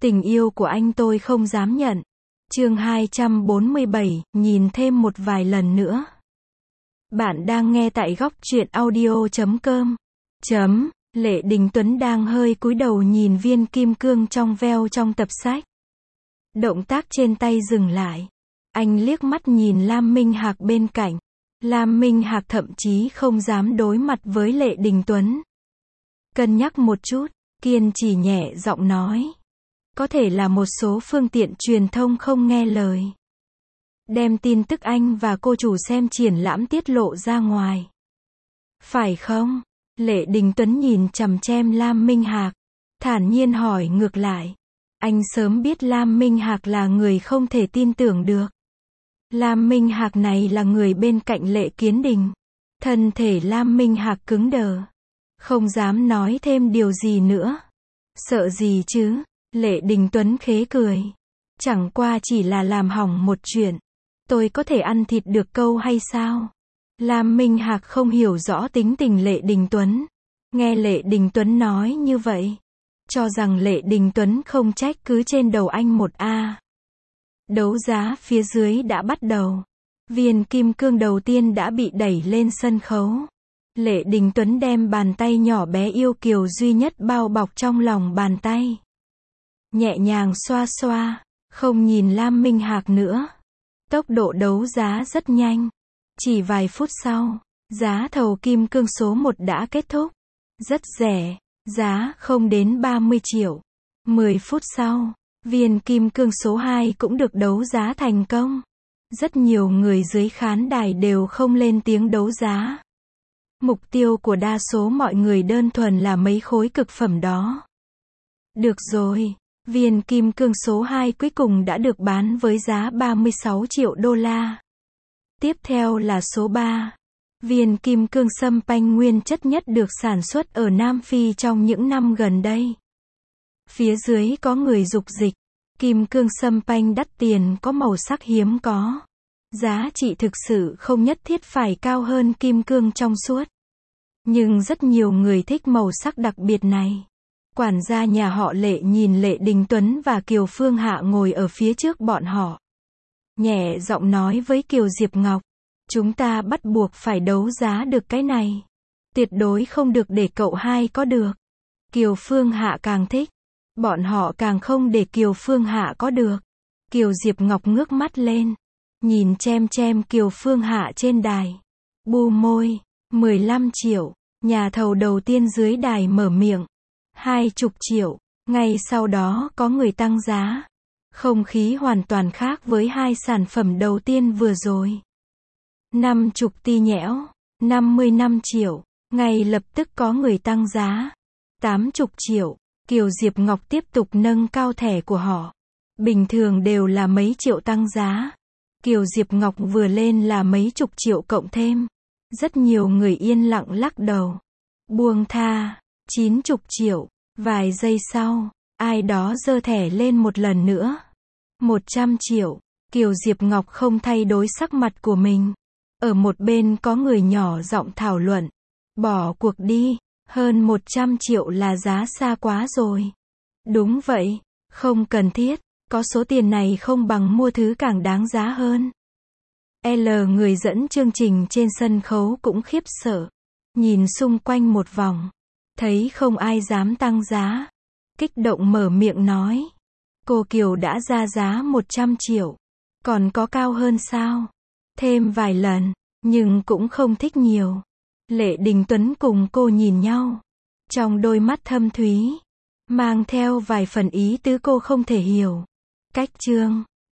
Tình yêu của anh tôi không dám nhận. Chương 247, nhìn thêm một vài lần nữa. Bạn đang nghe tại góc truyện audio.com. Lệ Đình Tuấn đang hơi cúi đầu nhìn viên kim cương trong veo trong tập sách. Động tác trên tay dừng lại. Anh liếc mắt nhìn Lam Minh Hạc bên cạnh. Lam Minh Hạc thậm chí không dám đối mặt với Lệ Đình Tuấn. Cân nhắc một chút, kiên trì nhẹ giọng nói. Có thể là một số phương tiện truyền thông không nghe lời. Đem tin tức anh và cô chủ xem triển lãm tiết lộ ra ngoài. Phải không? Lệ Đình Tuấn nhìn chằm chằm Lam Minh Hạc. Thản nhiên hỏi ngược lại. Anh sớm biết Lam Minh Hạc là người không thể tin tưởng được. Lam Minh Hạc này là người bên cạnh Lệ Kiến Đình. Thân thể Lam Minh Hạc cứng đờ. Không dám nói thêm điều gì nữa. Sợ gì chứ? Lệ Đình Tuấn khế cười. Chẳng qua chỉ là làm hỏng một chuyện. Tôi có thể ăn thịt được câu hay sao? Lam Minh Hạc không hiểu rõ tính tình Lệ Đình Tuấn. Nghe Lệ Đình Tuấn nói như vậy. Cho rằng Lệ Đình Tuấn không trách cứ trên đầu anh một A. Đấu giá phía dưới đã bắt đầu. Viên kim cương đầu tiên đã bị đẩy lên sân khấu. Lệ Đình Tuấn đem bàn tay nhỏ bé yêu kiều duy nhất bao bọc trong lòng bàn tay. Nhẹ nhàng xoa xoa, không nhìn Lam Minh Hạc nữa. Tốc độ đấu giá rất nhanh. Chỉ vài phút sau, giá thầu kim cương số 1 đã kết thúc. Rất rẻ, giá không đến 30 triệu. 10 phút sau, viên kim cương số 2 cũng được đấu giá thành công. Rất nhiều người dưới khán đài đều không lên tiếng đấu giá. Mục tiêu của đa số mọi người đơn thuần là mấy khối cực phẩm đó. Được rồi, viên kim cương số 2 cuối cùng đã được bán với giá 36 triệu đô la. Tiếp theo là số 3. Viên kim cương sâm panh nguyên chất nhất được sản xuất ở Nam Phi trong những năm gần đây. Phía dưới có người dục dịch. Kim cương sâm panh đắt tiền có màu sắc hiếm có. Giá trị thực sự không nhất thiết phải cao hơn kim cương trong suốt. Nhưng rất nhiều người thích màu sắc đặc biệt này. Quản gia nhà họ Lệ nhìn Lệ Đình Tuấn và Kiều Phương Hạ ngồi ở phía trước bọn họ. Nhẹ giọng nói với Kiều Diệp Ngọc. Chúng ta bắt buộc phải đấu giá được cái này. Tuyệt đối không được để cậu hai có được. Kiều Phương Hạ càng thích. Bọn họ càng không để Kiều Phương Hạ có được. Kiều Diệp Ngọc ngước mắt lên. Nhìn chem Kiều Phương Hạ trên đài. Bu môi. 15 triệu. Nhà thầu đầu tiên dưới đài mở miệng. 20 triệu. Ngay sau đó có người tăng giá. Không khí hoàn toàn khác với hai sản phẩm đầu tiên vừa rồi. 50 ti nhẽo. 55 triệu. Ngay lập tức có người tăng giá. 80 triệu. Kiều Diệp Ngọc tiếp tục nâng cao thẻ của họ. Bình thường đều là mấy triệu tăng giá. Kiều Diệp Ngọc vừa lên là mấy chục triệu cộng thêm. Rất nhiều người yên lặng lắc đầu. Buông tha. 90 triệu. Vài giây sau, ai đó giơ thẻ lên một lần nữa. 100 triệu. Kiều Diệp Ngọc không thay đổi sắc mặt của mình. Ở một bên có người nhỏ giọng thảo luận. Bỏ cuộc đi. Hơn 100 triệu là giá xa quá rồi. Đúng vậy. Không cần thiết. Có số tiền này không bằng mua thứ càng đáng giá hơn. Người dẫn chương trình trên sân khấu cũng khiếp sợ. Nhìn xung quanh một vòng. Thấy không ai dám tăng giá. Kích động mở miệng nói. Cô Kiều đã ra giá 100 triệu. Còn có cao hơn sao? Thêm vài lần. Nhưng cũng không thích nhiều. Lệ Đình Tuấn cùng cô nhìn nhau. Trong đôi mắt thâm thúy. Mang theo vài phần ý tứ cô không thể hiểu. Cách chương.